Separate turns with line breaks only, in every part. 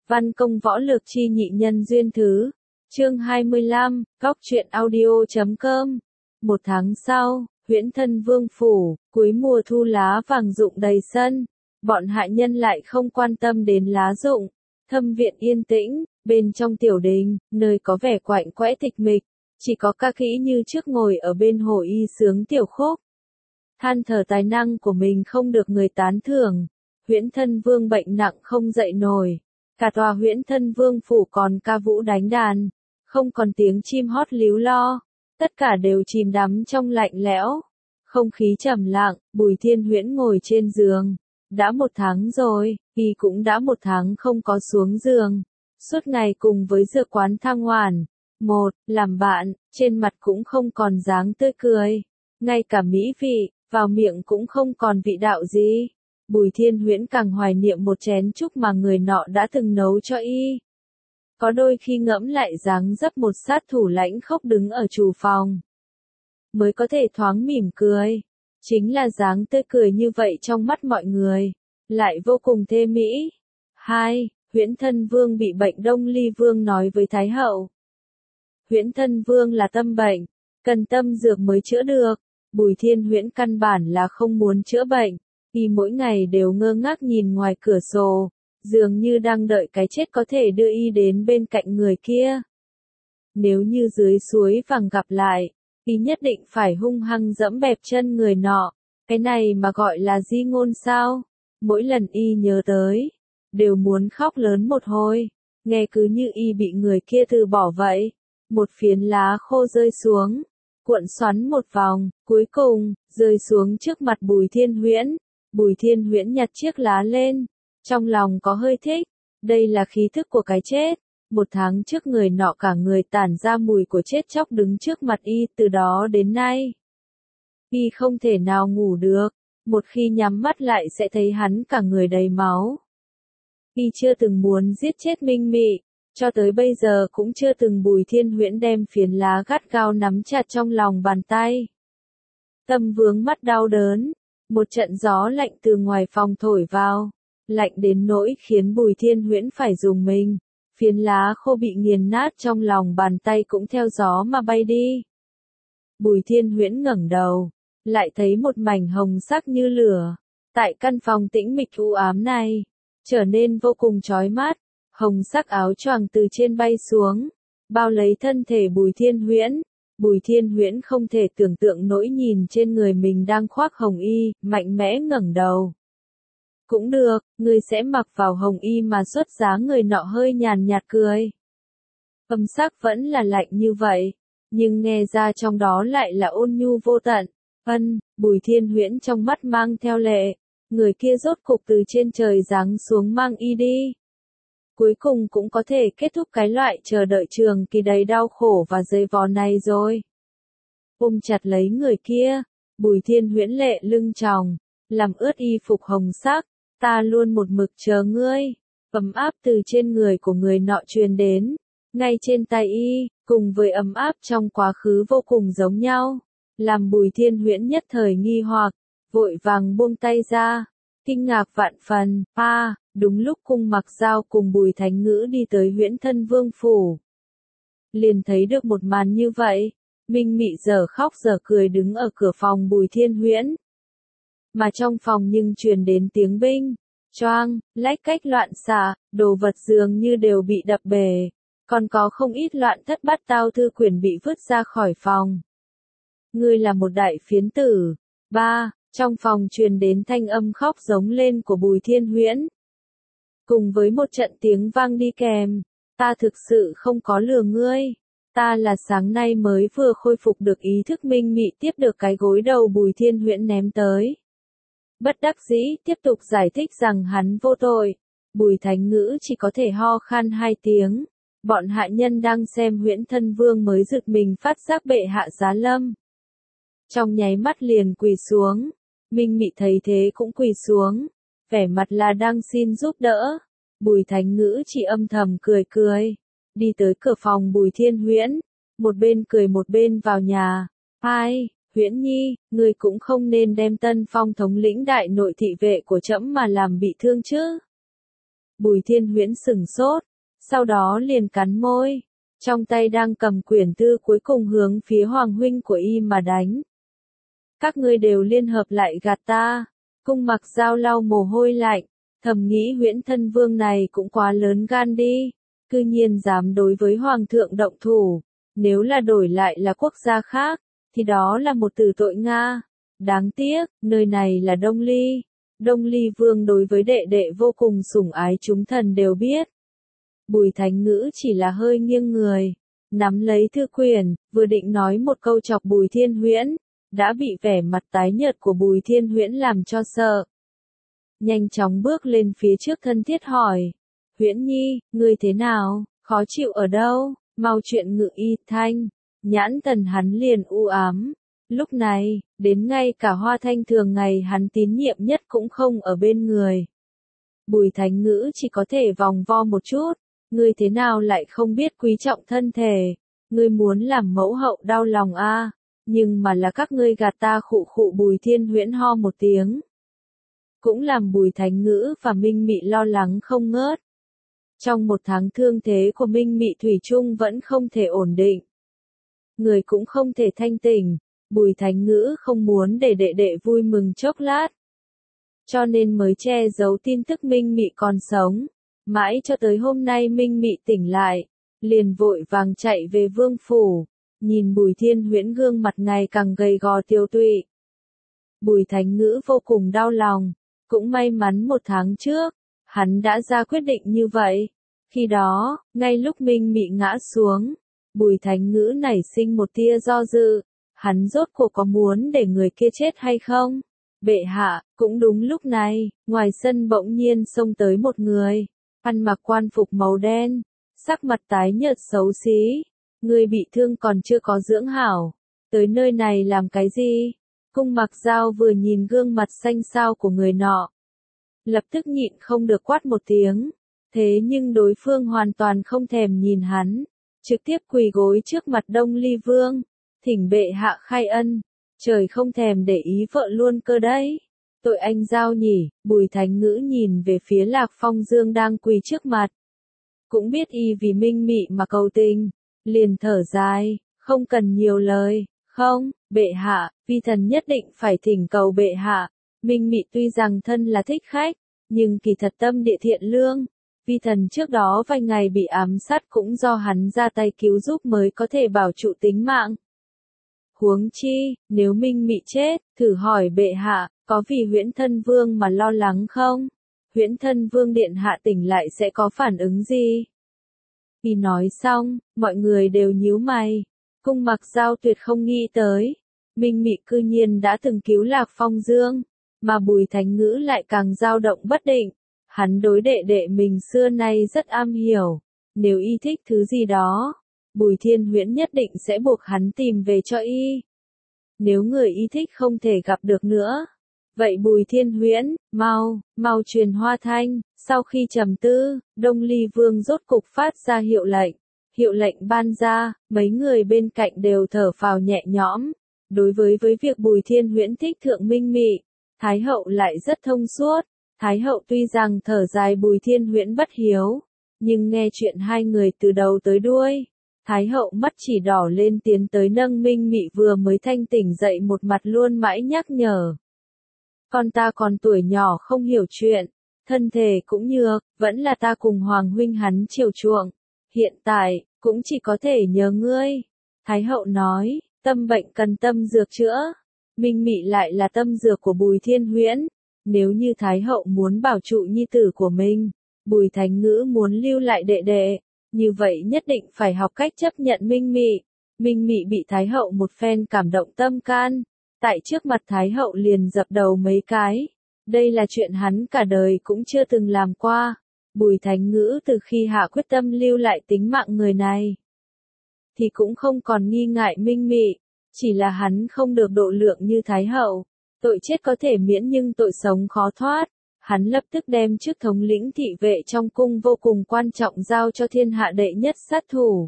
Văn công võ lược chi nhị nhân duyên thứ. Chương 25, Góc truyện audio.com. Một tháng sau, Huyễn Thân Vương phủ, cuối mùa thu lá vàng rụng đầy sân. Bọn hạ nhân lại không quan tâm đến lá rụng. Thâm viện yên tĩnh, bên trong tiểu đình, nơi có vẻ quạnh quẽ tịch mịch, chỉ có ca kỹ như trước ngồi ở bên hồ y sướng tiểu khúc. Than thở tài năng của mình không được người tán thưởng. Huyễn Thân Vương bệnh nặng không dậy nổi. Cả tòa Huyễn Thân Vương phủ còn ca vũ đánh đàn, không còn tiếng chim hót líu lo, tất cả đều chìm đắm trong lạnh lẽo. Không khí trầm lặng, Bùi Thiên Huyễn ngồi trên giường. Đã một tháng rồi, y cũng đã một tháng không có xuống giường. Suốt ngày cùng với dược quán Thang Hoàn, làm bạn, trên mặt cũng không còn dáng tươi cười. Ngay cả mỹ vị, vào miệng cũng không còn vị đạo gì. Bùi Thiên Huyễn càng hoài niệm một chén chúc mà người nọ đã từng nấu cho y. Có đôi khi ngẫm lại dáng dấp một sát thủ lãnh khốc đứng ở chủ phòng, mới có thể thoáng mỉm cười. Chính là dáng tươi cười như vậy trong mắt mọi người, lại vô cùng thê mỹ. 2. Huyễn Thân Vương bị bệnh. Đông Ly Vương nói với Thái hậu. Huyễn Thân Vương là tâm bệnh, cần tâm dược mới chữa được. Bùi Thiên Huyễn căn bản là không muốn chữa bệnh. Y mỗi ngày đều ngơ ngác nhìn ngoài cửa sổ, dường như đang đợi cái chết có thể đưa y đến bên cạnh người kia. Nếu như dưới suối vàng gặp lại, y nhất định phải hung hăng dẫm bẹp chân người nọ. Cái này mà gọi là di ngôn sao? Mỗi lần y nhớ tới, đều muốn khóc lớn một hồi. Nghe cứ như y bị người kia từ bỏ vậy. Một phiến lá khô rơi xuống, cuộn xoắn một vòng, cuối cùng rơi xuống trước mặt Bùi Thiên Huyễn. Bùi Thiên Huyễn nhặt chiếc lá lên, trong lòng có hơi thích. Đây là khí thức của cái chết. Một tháng trước người nọ cả người tản ra mùi của chết chóc đứng trước mặt y, từ đó đến nay y không thể nào ngủ được. Một khi nhắm mắt lại sẽ thấy hắn cả người đầy máu. Y chưa từng muốn giết chết Minh Mị, cho tới bây giờ cũng chưa từng. Bùi Thiên Huyễn đem phiến lá gắt gao nắm chặt trong lòng bàn tay. Tâm vướng mắt đau đớn. Một trận gió lạnh từ ngoài phòng thổi vào, lạnh đến nỗi khiến Bùi Thiên Huyễn phải rùng mình. Phiến lá khô bị nghiền nát trong lòng bàn tay cũng theo gió mà bay đi. Bùi Thiên Huyễn ngẩng đầu, lại thấy một mảnh hồng sắc như lửa. Tại căn phòng tĩnh mịch u ám này, trở nên vô cùng chói mắt. Hồng sắc áo choàng từ trên bay xuống, bao lấy thân thể Bùi Thiên Huyễn. Bùi Thiên Huyễn không thể tưởng tượng nổi nhìn trên người mình đang khoác hồng y, mạnh mẽ ngẩng đầu. Cũng được, ngươi sẽ mặc vào hồng y mà xuất giá. Người nọ hơi nhàn nhạt cười. Âm sắc vẫn là lạnh như vậy, nhưng nghe ra trong đó lại là ôn nhu vô tận. Bùi Thiên Huyễn trong mắt mang theo lệ. Người kia rốt cục từ trên trời giáng xuống mang y đi. Cuối cùng cũng có thể kết thúc cái loại chờ đợi trường kỳ đầy đau khổ và dày vò này rồi. Ôm chặt lấy người kia, Bùi Thiên Huyễn lệ lưng tròng, làm ướt y phục hồng sắc. Ta luôn một mực chờ ngươi. Ấm áp từ trên người của người nọ truyền đến, ngay trên tay y, cùng với ấm áp trong quá khứ vô cùng giống nhau. Làm Bùi Thiên Huyễn nhất thời nghi hoặc, vội vàng buông tay ra, kinh ngạc vạn phần. Đúng lúc Cung Mặc Dao cùng Bùi Thánh Ngữ đi tới Huyễn Thân Vương phủ, liền thấy được một màn như vậy. Minh Mị dở khóc dở cười đứng ở cửa phòng Bùi Thiên Huyễn, mà trong phòng nhưng truyền đến tiếng binh, choang, lách cách loạn xạ, đồ vật dường như đều bị đập bể, còn có không ít loạn thất bát tao thư quyển bị vứt ra khỏi phòng. Ngươi là một đại phiến tử. Trong phòng truyền đến thanh âm khóc giống lên của Bùi Thiên Huyễn, cùng với một trận tiếng vang đi kèm. Ta thực sự không có lừa ngươi. Ta là sáng nay mới vừa khôi phục được ý thức. Minh Mị tiếp được cái gối đầu Bùi Thiên Huyễn ném tới, bất đắc dĩ tiếp tục giải thích rằng hắn vô tội. Bùi Thánh Ngữ chỉ có thể ho khan 2 tiếng. Bọn hạ nhân đang xem Huyễn Thân Vương mới giật mình phát giác bệ hạ giá lâm, trong nháy mắt liền quỳ xuống. Minh Mị thấy thế cũng quỳ xuống, vẻ mặt là đang xin giúp đỡ. Bùi Thánh Ngữ chỉ âm thầm cười cười, đi tới cửa phòng Bùi Thiên Huyễn, một bên cười một bên vào nhà. Huyễn Nhi, ngươi cũng không nên đem Tân Phong thống lĩnh đại nội thị vệ của trẫm mà làm bị thương chứ. Bùi Thiên Huyễn sửng sốt, sau đó liền cắn môi, trong tay đang cầm quyển thư cuối cùng hướng phía Hoàng huynh của y mà đánh. Các ngươi đều liên hợp lại gạt ta. Cung Mặc Dao lau mồ hôi lạnh, thầm nghĩ Huyễn Thân Vương này cũng quá lớn gan đi, cư nhiên dám đối với Hoàng thượng động thủ, nếu là đổi lại là quốc gia khác, thì đó là một tử tội Nga. Đáng tiếc, nơi này là Đông Ly. Đông Ly Vương đối với đệ đệ vô cùng sủng ái chúng thần đều biết. Bùi Thánh Ngữ chỉ là hơi nghiêng người, nắm lấy thư quyển, vừa định nói một câu chọc Bùi Thiên Huyễn, đã bị vẻ mặt tái nhợt của Bùi Thiên Huyễn làm cho sợ. Nhanh chóng bước lên phía trước thân thiết hỏi, Huyễn Nhi, ngươi thế nào, khó chịu ở đâu, mau chuyện ngự y thanh, nhãn thần hắn liền u ám. Lúc này, đến ngay cả Hoa Thanh thường ngày hắn tín nhiệm nhất cũng không ở bên người. Bùi Thánh Ngữ chỉ có thể vòng vo một chút, ngươi thế nào lại không biết quý trọng thân thể, ngươi muốn làm mẫu hậu đau lòng a, nhưng mà là các ngươi gạt ta. Khụ khụ. Bùi Thiên Huyễn ho một tiếng, cũng làm Bùi Thánh Ngữ và Minh Mị lo lắng không ngớt. Trong một tháng thương thế của Minh Mị thủy chung vẫn không thể ổn định, người cũng không thể thanh tỉnh. Bùi Thánh Ngữ không muốn để đệ đệ vui mừng chốc lát, cho nên mới che giấu tin tức Minh Mị còn sống. Mãi cho tới hôm nay Minh Mị tỉnh lại, liền vội vàng chạy về vương phủ, nhìn Bùi Thiên Huyễn gương mặt ngày càng gầy gò tiêu tụy. Bùi Thánh Ngữ vô cùng đau lòng, cũng may mắn một tháng trước, hắn đã ra quyết định như vậy. Khi đó, ngay lúc Minh Mị ngã xuống, Bùi Thánh Ngữ nảy sinh một tia do dự, hắn rốt cuộc có muốn để người kia chết hay không? Bệ hạ, cũng đúng lúc này, ngoài sân bỗng nhiên xông tới một người, ăn mặc quan phục màu đen, sắc mặt tái nhợt xấu xí. Người bị thương còn chưa có dưỡng hảo, tới nơi này làm cái gì? Cung Mặc Dao vừa nhìn gương mặt xanh xao của người nọ, lập tức nhịn không được quát một tiếng, thế nhưng đối phương hoàn toàn không thèm nhìn hắn, trực tiếp quỳ gối trước mặt Đông Ly Vương, thỉnh bệ hạ khai ân, trời không thèm để ý vợ luôn cơ đấy. Tội anh Dao nhỉ. Bùi Thánh Ngữ nhìn về phía Lạc Phong Dương đang quỳ trước mặt, cũng biết y vì Minh Mị mà cầu tình, liền thở dài, không cần nhiều lời. Không, bệ hạ, vi thần nhất định phải thỉnh cầu bệ hạ. Minh Mị tuy rằng thân là thích khách, nhưng kỳ thật tâm địa thiện lương. Vi thần trước đó vài ngày bị ám sát cũng do hắn ra tay cứu giúp mới có thể bảo trụ tính mạng. Huống chi, nếu Minh Mị chết, thử hỏi bệ hạ, có vì Huyễn Thân Vương mà lo lắng không? Huyễn Thân Vương điện hạ tỉnh lại sẽ có phản ứng gì? Khi nói xong, mọi người đều nhíu mày. Cung Mặc Dao tuyệt không nghĩ tới, Minh Mị cư nhiên đã từng cứu Lạc Phong Dương, mà Bùi Thánh Ngữ lại càng dao động bất định. Hắn đối đệ đệ mình xưa nay rất am hiểu, nếu y thích thứ gì đó, Bùi Thiên Huyễn nhất định sẽ buộc hắn tìm về cho y. Nếu người y thích không thể gặp được nữa, vậy Bùi Thiên Huyễn, mau truyền Hoa Thanh. Sau khi trầm tư, Đông Ly Vương rốt cục phát ra hiệu lệnh. Hiệu lệnh ban ra, mấy người bên cạnh đều thở phào nhẹ nhõm. Đối với việc Bùi Thiên Huyễn thích thượng Minh Mị, Thái hậu lại rất thông suốt. Thái hậu tuy rằng thở dài Bùi Thiên Huyễn bất hiếu, nhưng nghe chuyện hai người từ đầu tới đuôi, Thái hậu mắt chỉ đỏ lên tiến tới nâng Minh Mị vừa mới thanh tỉnh dậy một mặt luôn mãi nhắc nhở. Con ta còn tuổi nhỏ không hiểu chuyện, thân thể cũng nhược, vẫn là ta cùng Hoàng huynh hắn chiều chuộng. Hiện tại, cũng chỉ có thể nhờ ngươi. Thái hậu nói, tâm bệnh cần tâm dược chữa. Minh Mị lại là tâm dược của Bùi Thiên Huyễn. Nếu như Thái hậu muốn bảo trụ nhi tử của mình, Bùi Thánh Ngữ muốn lưu lại đệ đệ, như vậy nhất định phải học cách chấp nhận Minh Mị. Minh Mị bị Thái hậu một phen cảm động tâm can, tại trước mặt Thái hậu liền dập đầu mấy cái. Đây là chuyện hắn cả đời cũng chưa từng làm qua. Bùi Thánh Ngữ từ khi hạ quyết tâm lưu lại tính mạng người này, thì cũng không còn nghi ngại Minh Mị, chỉ là hắn không được độ lượng như Thái hậu. Tội chết có thể miễn nhưng tội sống khó thoát. Hắn lập tức đem chức thống lĩnh thị vệ trong cung vô cùng quan trọng giao cho thiên hạ đệ nhất sát thủ.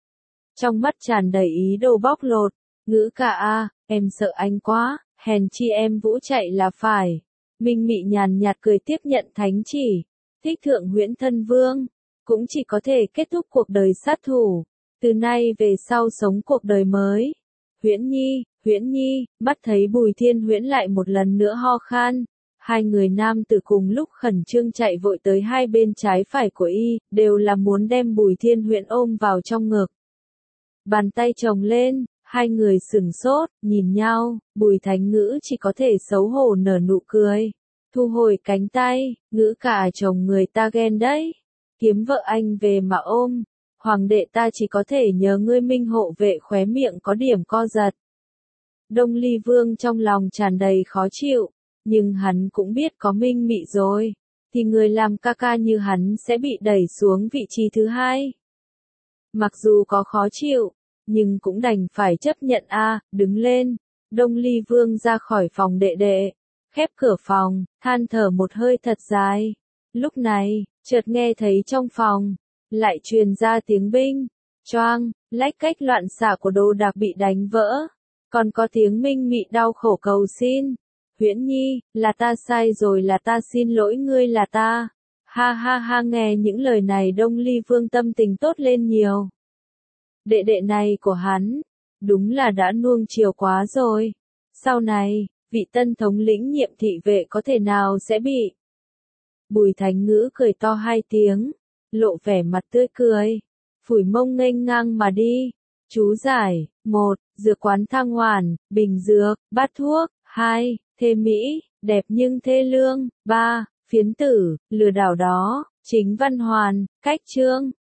Trong mắt tràn đầy ý đồ bóc lột, Ngữ ca a, em sợ anh quá, hèn chi em vũ chạy là phải. Minh Mị nhàn nhạt cười tiếp nhận thánh chỉ. thích thượng Huyễn Thân Vương, cũng chỉ có thể kết thúc cuộc đời sát thủ. Từ nay về sau sống cuộc đời mới. Huyễn Nhi, mắt thấy Bùi Thiên Huyễn lại một lần nữa ho khan. Hai người nam tử cùng lúc khẩn trương chạy vội tới hai bên trái phải của y, đều là muốn đem Bùi Thiên Huyễn ôm vào trong ngực. Bàn tay chồng lên, hai người sửng sốt, nhìn nhau, Bùi Thánh Ngữ chỉ có thể xấu hổ nở nụ cười. Thu hồi cánh tay, Ngữ cả chồng người ta ghen đấy. Kiếm vợ anh về mà ôm. Hoàng đệ ta chỉ có thể nhờ ngươi minh hộ vệ, khóe miệng có điểm co giật. Đông Ly Vương trong lòng tràn đầy khó chịu, nhưng hắn cũng biết có Minh Mị rồi, thì người làm ca ca như hắn sẽ bị đẩy xuống vị trí thứ hai. Mặc dù có khó chịu, nhưng cũng đành phải chấp nhận đứng lên. Đông Ly Vương ra khỏi phòng đệ đệ, khép cửa phòng, than thở một hơi thật dài. Lúc này, chợt nghe thấy trong phòng lại truyền ra tiếng binh, choang, lách cách loạn xạ của đồ đạc bị đánh vỡ. Còn có tiếng Minh Mị đau khổ cầu xin. Huyễn Nhi, là ta sai rồi, là ta xin lỗi ngươi, là ta. Ha ha ha, nghe những lời này Đông Ly Vương tâm tình tốt lên nhiều. Đệ đệ này của hắn, đúng là đã nuông chiều quá rồi. Sau này, vị tân thống lĩnh nhiệm thị vệ có thể nào sẽ bị. Bùi Thánh Ngữ cười to hai tiếng, lộ vẻ mặt tươi cười, phủi mông nghênh ngang mà đi. Chú giải: 1. Dược quán Thăng Hoàn, bình dược, bát thuốc. 2. Thê mỹ, đẹp nhưng thê lương. 3. Phiến tử, lừa đảo đó. Chính Văn Hoàn, cách chương.